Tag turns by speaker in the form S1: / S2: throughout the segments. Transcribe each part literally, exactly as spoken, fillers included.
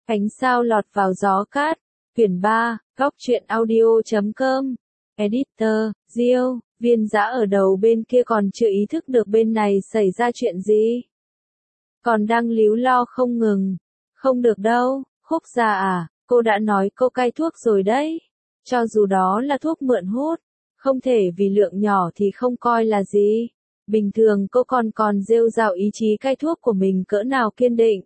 S1: Ánh sao lọt vào gió cát. Quyển ba, góc truyện audio chấm com. Editor, Diêu, Viên Dã ở đầu bên kia còn chưa ý thức được bên này xảy ra chuyện gì. Còn đang líu lo không ngừng. Không được đâu, Khúc gia à, cô đã nói cô cai thuốc rồi đấy. Cho dù đó là thuốc mượn hút, không thể vì lượng nhỏ thì không coi là gì. Bình thường cô còn còn rêu rao ý chí cai thuốc của mình cỡ nào kiên định.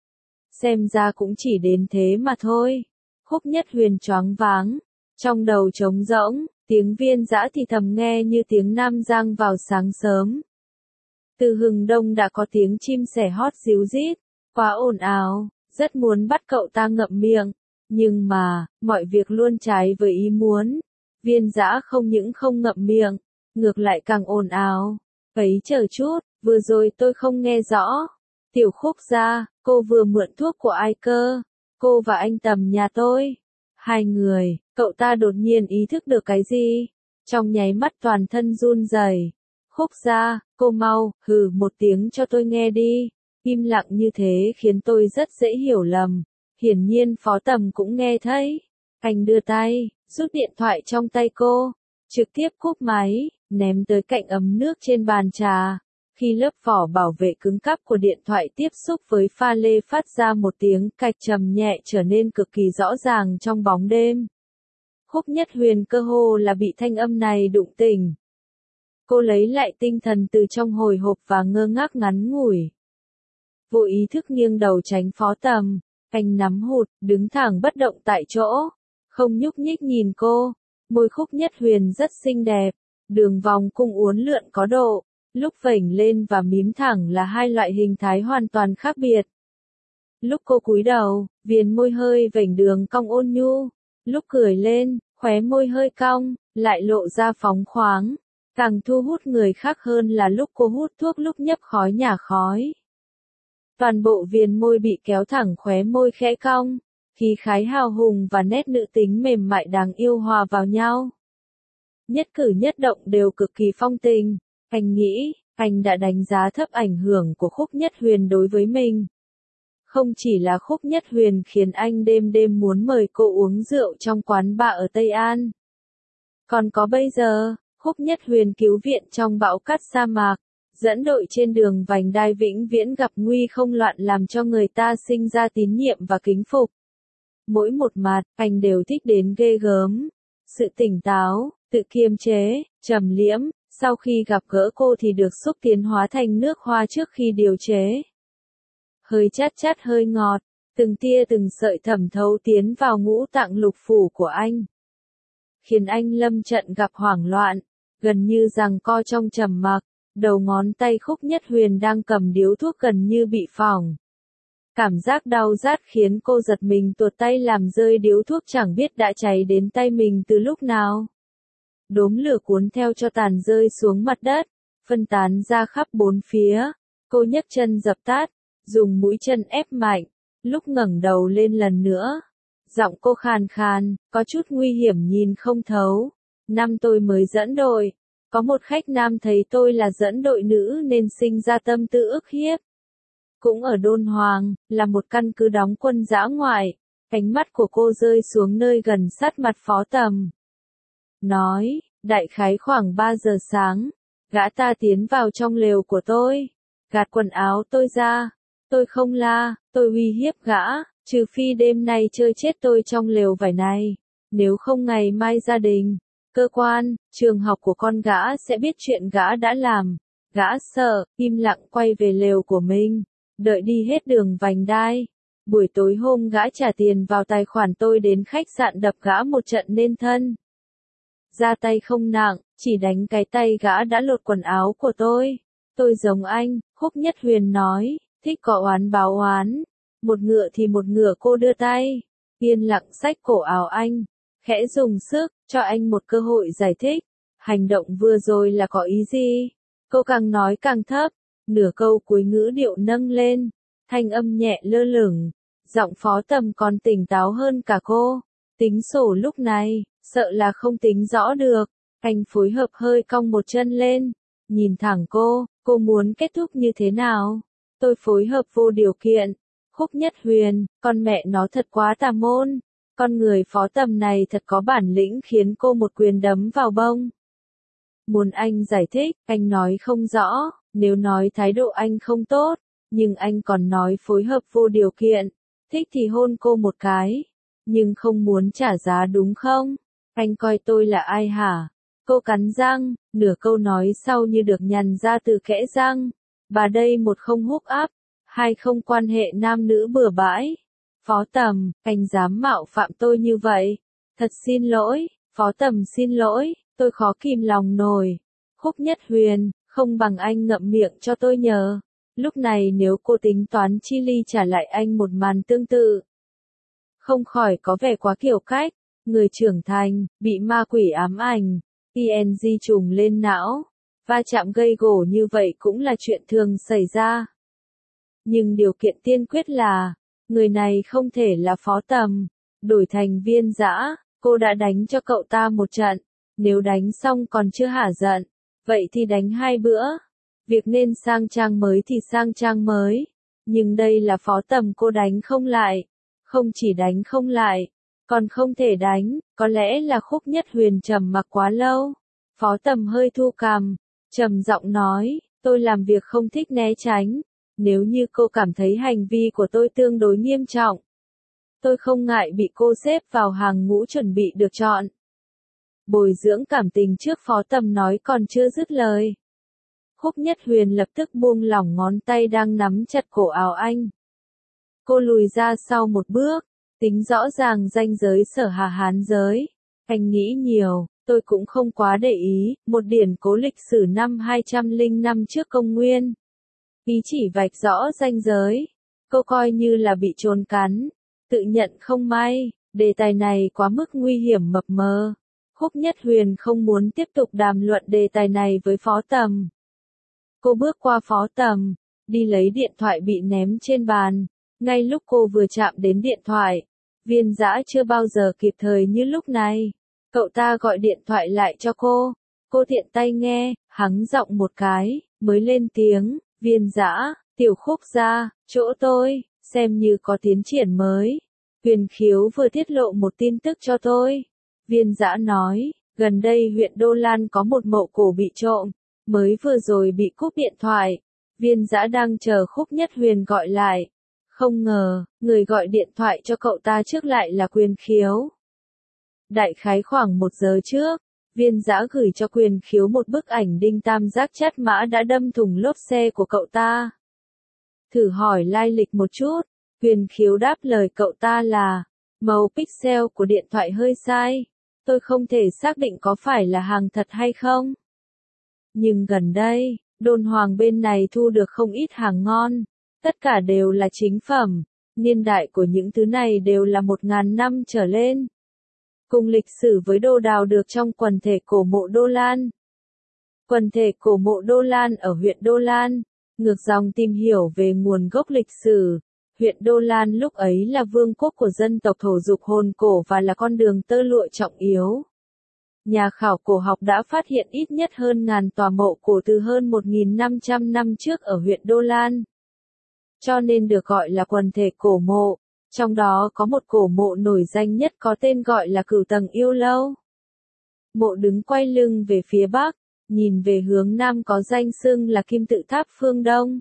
S1: Xem ra cũng chỉ đến thế mà thôi. Khúc Nhất Huyền choáng váng, trong đầu trống rỗng, tiếng Viên Dã thì thầm nghe như tiếng nam giang vào sáng sớm. Từ hừng đông đã có tiếng chim sẻ hót ríu rít, quá ồn ào, rất muốn bắt cậu ta ngậm miệng, nhưng mà, mọi việc luôn trái với ý muốn. Viên Dã không những không ngậm miệng, ngược lại càng ồn ào. Ấy chờ chút, vừa rồi tôi không nghe rõ. Tiểu Khúc gia, cô vừa mượn thuốc của ai cơ? Cô và anh Tầm nhà tôi. Hai người, cậu ta đột nhiên ý thức được cái gì? Trong nháy mắt toàn thân run rẩy. Khúc gia, cô mau, hừ một tiếng cho tôi nghe đi. Im lặng như thế khiến tôi rất dễ hiểu lầm. Hiển nhiên Phó Tầm cũng nghe thấy. Anh đưa tay, rút điện thoại trong tay cô, trực tiếp cúp máy, ném tới cạnh ấm nước trên bàn trà. Khi lớp vỏ bảo vệ cứng cáp của điện thoại tiếp xúc với pha lê phát ra một tiếng cạch trầm nhẹ trở nên cực kỳ rõ ràng trong bóng đêm. Khúc Nhất Huyền cơ hồ là bị thanh âm này đụng tỉnh. Cô lấy lại tinh thần từ trong hồi hộp và ngơ ngác ngắn ngủi. Vô ý thức nghiêng đầu tránh Phó Tầm, anh nắm hụt, đứng thẳng bất động tại chỗ, không nhúc nhích nhìn cô. Môi Khúc Nhất Huyền rất xinh đẹp, đường vòng cung uốn lượn có độ, lúc vểnh lên và mím thẳng là hai loại hình thái hoàn toàn khác biệt. Lúc cô cúi đầu, viền môi hơi vểnh đường cong ôn nhu, lúc cười lên, khóe môi hơi cong, lại lộ ra phóng khoáng. Càng thu hút người khác hơn là lúc cô hút thuốc lúc nhấp khói nhả khói. Toàn bộ viền môi bị kéo thẳng, khóe môi khẽ cong, khí khái hào hùng và nét nữ tính mềm mại đáng yêu hòa vào nhau. Nhất cử nhất động đều cực kỳ phong tình. Anh nghĩ, anh đã đánh giá thấp ảnh hưởng của Khúc Nhất Huyền đối với mình. Không chỉ là Khúc Nhất Huyền khiến anh đêm đêm muốn mời cô uống rượu trong quán bar ở Tây An. Còn có bây giờ, Khúc Nhất Huyền cứu viện trong bão cát sa mạc, dẫn đội trên đường vành đai vĩnh viễn gặp nguy không loạn làm cho người ta sinh ra tín nhiệm và kính phục. Mỗi một mặt, anh đều thích đến ghê gớm. Sự tỉnh táo, tự kiềm chế, trầm liễm, sau khi gặp gỡ cô thì được xúc tiến hóa thành nước hoa trước khi điều chế. Hơi chát chát hơi ngọt, từng tia từng sợi thẩm thấu tiến vào ngũ tạng lục phủ của anh. Khiến anh lâm trận gặp hoảng loạn, gần như giằng co trong trầm mặc, đầu ngón tay Khúc Nhất Huyền đang cầm điếu thuốc gần như bị phỏng. Cảm giác đau rát khiến cô giật mình tuột tay làm rơi điếu thuốc, chẳng biết đã cháy đến tay mình từ lúc nào. Đốm lửa cuốn theo cho tàn rơi xuống mặt đất, phân tán ra khắp bốn phía. Cô nhấc chân dập tắt, dùng mũi chân ép mạnh, lúc ngẩng đầu lên lần nữa. Giọng cô khàn khàn, có chút nguy hiểm nhìn không thấu. Năm tôi mới dẫn đội, có một khách nam thấy tôi là dẫn đội nữ nên sinh ra tâm tư ức hiếp. Cũng ở Đôn Hoàng, là một căn cứ đóng quân dã ngoại. Ánh mắt của cô rơi xuống nơi gần sát mặt Phó Tầm. Nói, đại khái khoảng ba giờ sáng, gã ta tiến vào trong lều của tôi, gạt quần áo tôi ra. Tôi không la, tôi uy hiếp gã, trừ phi đêm nay chơi chết tôi trong lều vải này. Nếu không ngày mai gia đình, cơ quan, trường học của con gã sẽ biết chuyện gã đã làm. Gã sợ, im lặng quay về lều của mình, đợi đi hết đường vành đai. Buổi tối hôm gã trả tiền vào tài khoản tôi đến khách sạn đập gã một trận nên thân. Ra tay không nặng, chỉ đánh cái tay gã đã lột quần áo của tôi. Tôi giống anh, Khúc Nhất Huyền nói, thích có oán báo oán. Một ngựa thì một ngựa, cô đưa tay, yên lặng xách cổ áo anh, khẽ dùng sức, cho anh một cơ hội giải thích. Hành động vừa rồi là có ý gì? Cô càng nói càng thấp, nửa câu cuối ngữ điệu nâng lên, thanh âm nhẹ lơ lửng. Giọng Phó Tầm còn tỉnh táo hơn cả cô. Tính sổ lúc này, sợ là không tính rõ được. Anh phối hợp hơi cong một chân lên, nhìn thẳng cô, cô muốn kết thúc như thế nào? Tôi phối hợp vô điều kiện. Khúc Nhất Huyền, con mẹ nó thật quá tà môn. Con người Phó Tầm này thật có bản lĩnh khiến cô một quyền đấm vào bông. Muốn anh giải thích, anh nói không rõ, nếu nói thái độ anh không tốt, nhưng anh còn nói phối hợp vô điều kiện, thích thì hôn cô một cái, nhưng không muốn trả giá đúng không? Anh coi tôi là ai hả? Cô cắn răng, nửa câu nói sau như được nhằn ra từ kẽ răng. Bà đây một không hút áp, hai không quan hệ nam nữ bừa bãi. Phó Tầm, anh dám mạo phạm tôi như vậy. Thật xin lỗi, Phó Tầm xin lỗi, tôi khó kìm lòng nổi. Khúc Nhất Huyền, không bằng anh ngậm miệng cho tôi nhờ. Lúc này nếu cô tính toán chi ly trả lại anh một màn tương tự, không khỏi có vẻ quá kiểu cách. Người trưởng thành, bị ma quỷ ám ảnh, i en giê trùng lên não, va chạm gây gổ như vậy cũng là chuyện thường xảy ra. Nhưng điều kiện tiên quyết là, người này không thể là Phó Tầm. Đổi thành Viên Dã, cô đã đánh cho cậu ta một trận, nếu đánh xong còn chưa hả giận, vậy thì đánh hai bữa. Việc nên sang trang mới thì sang trang mới, nhưng đây là Phó Tầm cô đánh không lại. Không chỉ đánh không lại, còn không thể đánh, có lẽ là Khúc Nhất Huyền trầm mặc quá lâu. Phó Tầm hơi thu cằm, trầm giọng nói, tôi làm việc không thích né tránh. Nếu như cô cảm thấy hành vi của tôi tương đối nghiêm trọng, tôi không ngại bị cô xếp vào hàng ngũ chuẩn bị được chọn. Bồi dưỡng cảm tình trước Phó Tầm nói còn chưa dứt lời. Khúc Nhất Huyền lập tức buông lỏng ngón tay đang nắm chặt cổ áo anh. Cô lùi ra sau một bước, tính rõ ràng ranh giới Sở Hà Hán giới. Anh nghĩ nhiều, tôi cũng không quá để ý, một điển cố lịch sử năm hai trăm lẻ năm trước công nguyên. Ý chỉ vạch rõ ranh giới, cô coi như là bị trốn cắn, tự nhận không may, đề tài này quá mức nguy hiểm mập mờ. Khúc Nhất Huyền không muốn tiếp tục đàm luận đề tài này với Phó Tầm. Cô bước qua Phó Tầm, đi lấy điện thoại bị ném trên bàn. Ngay lúc cô vừa chạm đến điện thoại, Viên Dã chưa bao giờ kịp thời như lúc này. Cậu ta gọi điện thoại lại cho cô. Cô tiện tay nghe, hắng giọng một cái, mới lên tiếng. Viên Dã, Tiểu Khúc gia, chỗ tôi, xem như có tiến triển mới. Huyền Khiếu vừa tiết lộ một tin tức cho tôi. Viên Dã nói, gần đây huyện Đô Lan có một mộ cổ bị trộm, mới vừa rồi bị cúp điện thoại. Viên Dã đang chờ Khúc Nhất Huyền gọi lại. Không ngờ, người gọi điện thoại cho cậu ta trước lại là Quyền Khiếu. Đại khái khoảng một giờ trước, Viên Dã gửi cho Quyền Khiếu một bức ảnh đinh tam giác chát mã đã đâm thủng lốp xe của cậu ta. Thử hỏi lai lịch một chút, Quyền Khiếu đáp lời cậu ta là, màu pixel của điện thoại hơi sai, tôi không thể xác định có phải là hàng thật hay không. Nhưng gần đây, đồn hoàng bên này thu được không ít hàng ngon, tất cả đều là chính phẩm, niên đại của những thứ này đều là một ngàn năm trở lên. Cùng lịch sử với đồ đào được trong quần thể cổ mộ Đô Lan. Quần thể cổ mộ Đô Lan ở huyện Đô Lan, ngược dòng tìm hiểu về nguồn gốc lịch sử. Huyện Đô Lan lúc ấy là vương quốc của dân tộc thổ dục hồn cổ và là con đường tơ lụa trọng yếu. Nhà khảo cổ học đã phát hiện ít nhất hơn ngàn tòa mộ cổ từ hơn một nghìn năm trăm năm trước ở huyện Đô Lan. Cho nên được gọi là quần thể cổ mộ. Trong đó có một cổ mộ nổi danh nhất có tên gọi là Cửu Tầng Yêu Lâu. Mộ đứng quay lưng về phía bắc, nhìn về hướng nam có danh xưng là Kim Tự Tháp phương Đông.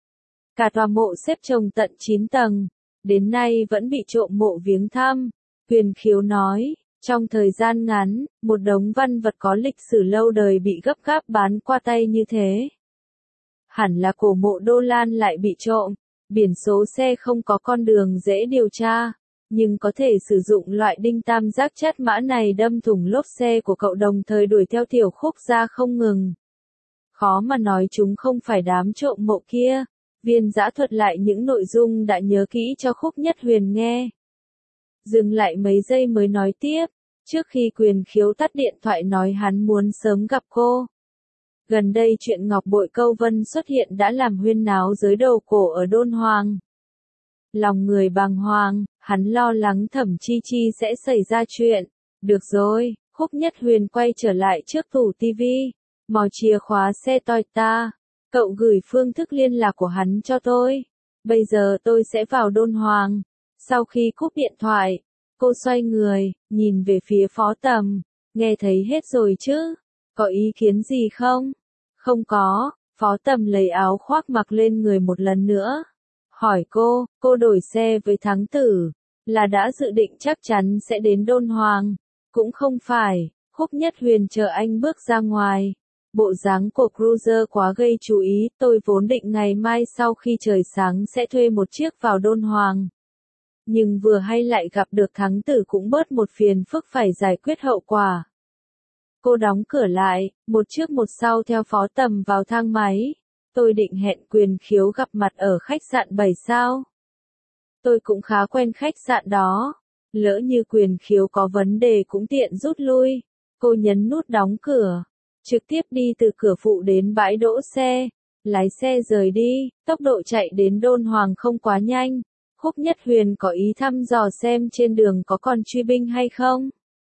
S1: Cả tòa mộ xếp chồng tận chín tầng, đến nay vẫn bị trộm mộ viếng thăm. Huyền Khiếu nói, trong thời gian ngắn, một đống văn vật có lịch sử lâu đời bị gấp gáp bán qua tay như thế. Hẳn là cổ mộ Đô Lan lại bị trộm. Biển số xe không có con đường dễ điều tra, nhưng có thể sử dụng loại đinh tam giác chát mã này đâm thủng lốp xe của cậu đồng thời đuổi theo Tiểu Khúc gia không ngừng. Khó mà nói chúng không phải đám trộm mộ kia. Viên Dã thuật lại những nội dung đã nhớ kỹ cho Khúc Nhất Huyền nghe. Dừng lại mấy giây mới nói tiếp, trước khi Quyền Khiếu tắt điện thoại nói hắn muốn sớm gặp cô. Gần đây chuyện Ngọc Bội Câu Vân xuất hiện đã làm huyên náo giới đầu cổ ở Đôn Hoàng. Lòng người bàng hoàng, hắn lo lắng Thẩm Chi Chi sẽ xảy ra chuyện. Được rồi, Khúc Nhất Huyền quay trở lại trước tủ tivi. Mò chìa khóa xe Toyota. Cậu gửi phương thức liên lạc của hắn cho tôi. Bây giờ tôi sẽ vào đôn hoàng. Sau khi cúp điện thoại, cô xoay người, nhìn về phía Phó Tầm, nghe thấy hết rồi chứ? Có ý kiến gì không? Không có, Phó Tầm lấy áo khoác mặc lên người một lần nữa. Hỏi cô, cô đổi xe với Thắng Tử, là đã dự định chắc chắn sẽ đến đôn hoàng. Cũng không phải, Khúc Nhất Huyền chờ anh bước ra ngoài. Bộ dáng của cruiser quá gây chú ý, tôi vốn định ngày mai sau khi trời sáng sẽ thuê một chiếc vào đôn hoàng. Nhưng vừa hay lại gặp được Thắng Tử cũng bớt một phiền phức phải giải quyết hậu quả. Cô đóng cửa lại, một trước một sau theo Phó Tầm vào thang máy. Tôi định hẹn Quyền Khiếu gặp mặt ở khách sạn bảy sao. Tôi cũng khá quen khách sạn đó. Lỡ như Quyền Khiếu có vấn đề cũng tiện rút lui. Cô nhấn nút đóng cửa. Trực tiếp đi từ cửa phụ đến bãi đỗ xe. Lái xe rời đi, tốc độ chạy đến đôn hoàng không quá nhanh. Khúc Nhất Huyền có ý thăm dò xem trên đường có còn truy binh hay không.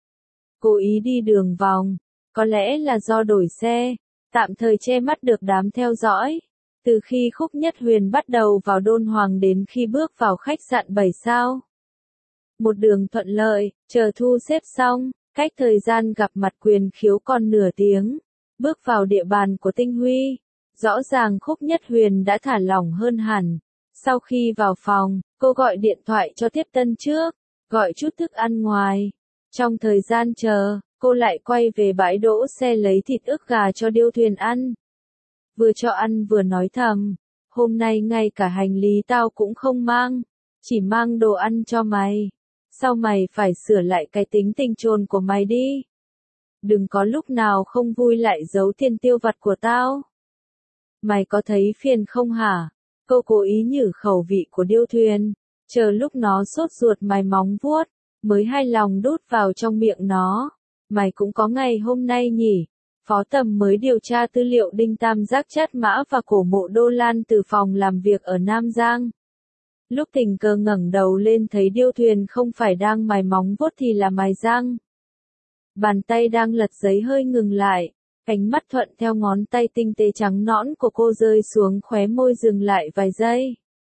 S1: Cố ý đi đường vòng. Có lẽ là do đổi xe. Tạm thời che mắt được đám theo dõi. Từ khi Khúc Nhất Huyền bắt đầu vào đôn hoàng đến khi bước vào khách sạn bảy sao. Một đường thuận lợi, chờ thu xếp xong, cách thời gian gặp mặt Quyền Khiếu còn nửa tiếng. Bước vào địa bàn của Tinh Huy. Rõ ràng Khúc Nhất Huyền đã thả lỏng hơn hẳn. Sau khi vào phòng, cô gọi điện thoại cho tiếp tân trước, gọi chút thức ăn ngoài. Trong thời gian chờ, cô lại quay về bãi đỗ xe lấy thịt ức gà cho Điêu Thuyền ăn. Vừa cho ăn vừa nói thầm, hôm nay ngay cả hành lý tao cũng không mang, chỉ mang đồ ăn cho mày. Sao mày phải sửa lại cái tính tình trồn của mày đi? Đừng có lúc nào không vui lại giấu tiền tiêu vặt của tao. Mày có thấy phiền không hả? Cô cố ý nhử khẩu vị của Điêu Thuyền, chờ lúc nó sốt ruột mày móng vuốt, mới hài lòng đút vào trong miệng nó. Mày cũng có ngày hôm nay nhỉ? Phó Tầm mới điều tra tư liệu Đinh Tam Giác Trát Mã và cổ mộ Đô Lan từ phòng làm việc ở Nam Giang. Lúc tình cờ ngẩng đầu lên thấy Điêu Thuyền không phải đang mài móng vuốt thì là mài răng. Bàn tay đang lật giấy hơi ngừng lại, ánh mắt thuận theo ngón tay tinh tế trắng nõn của cô rơi xuống khóe môi dừng lại vài giây.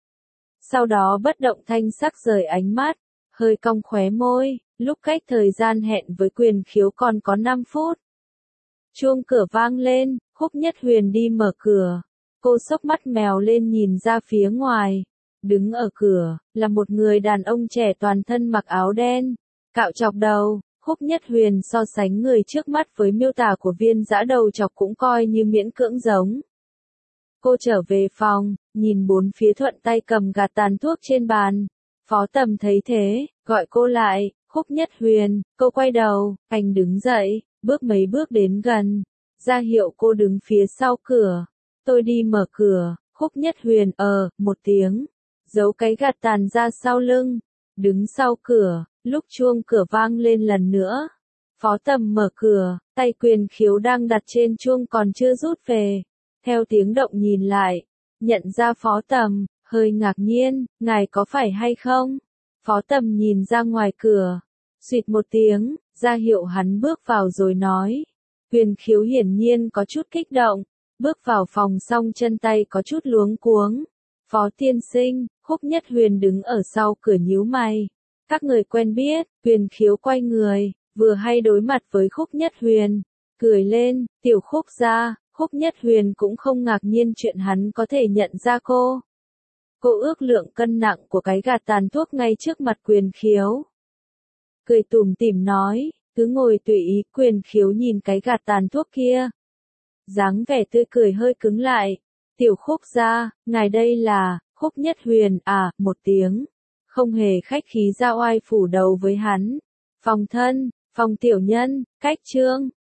S1: Sau đó bất động thanh sắc rời ánh mắt, hơi cong khóe môi, lúc cách thời gian hẹn với Quyền Khiếu còn có năm phút. Chuông cửa vang lên, Khúc Nhất Huyền đi mở cửa. Cô xốc mắt mèo lên nhìn ra phía ngoài. Đứng ở cửa, là một người đàn ông trẻ toàn thân mặc áo đen, cạo chọc đầu. Khúc Nhất Huyền so sánh người trước mắt với miêu tả của Viên Dã đầu chọc cũng coi như miễn cưỡng giống. Cô trở về phòng, nhìn bốn phía thuận tay cầm gạt tàn thuốc trên bàn. Phó Tầm thấy thế, gọi cô lại, Khúc Nhất Huyền, cô quay đầu, anh đứng dậy, bước mấy bước đến gần, ra hiệu cô đứng phía sau cửa. Tôi đi mở cửa, Khúc Nhất Huyền ờ, một tiếng, giấu cái gạt tàn ra sau lưng, đứng sau cửa. Lúc chuông cửa vang lên lần nữa, Phó Tầm mở cửa, tay Quyền Khiếu đang đặt trên chuông còn chưa rút về. Theo tiếng động nhìn lại, nhận ra Phó Tầm, hơi ngạc nhiên, ngài có phải hay không? Phó Tầm nhìn ra ngoài cửa, xịt một tiếng, ra hiệu hắn bước vào rồi nói. Quyền Khiếu hiển nhiên có chút kích động, bước vào phòng xong chân tay có chút luống cuống. Phó tiên sinh, Khúc Nhất Huyền đứng ở sau cửa nhíu mày. Các người quen biết, Quyền Khiếu quay người, vừa hay đối mặt với Khúc Nhất Huyền, cười lên, tiểu Khúc gia. Khúc Nhất Huyền cũng không ngạc nhiên chuyện hắn có thể nhận ra cô. Cô ước lượng cân nặng của cái gạt tàn thuốc ngay trước mặt Quyền Khiếu. Cười tủm tỉm nói, cứ ngồi tùy ý. Quyền Khiếu nhìn cái gạt tàn thuốc kia. Dáng vẻ tươi cười hơi cứng lại. Tiểu Khúc gia, ngài đây là, Khúc Nhất Huyền à, một tiếng. Không hề khách khí ra oai phủ đầu với hắn. Phòng thân, phòng tiểu nhân, cách trương.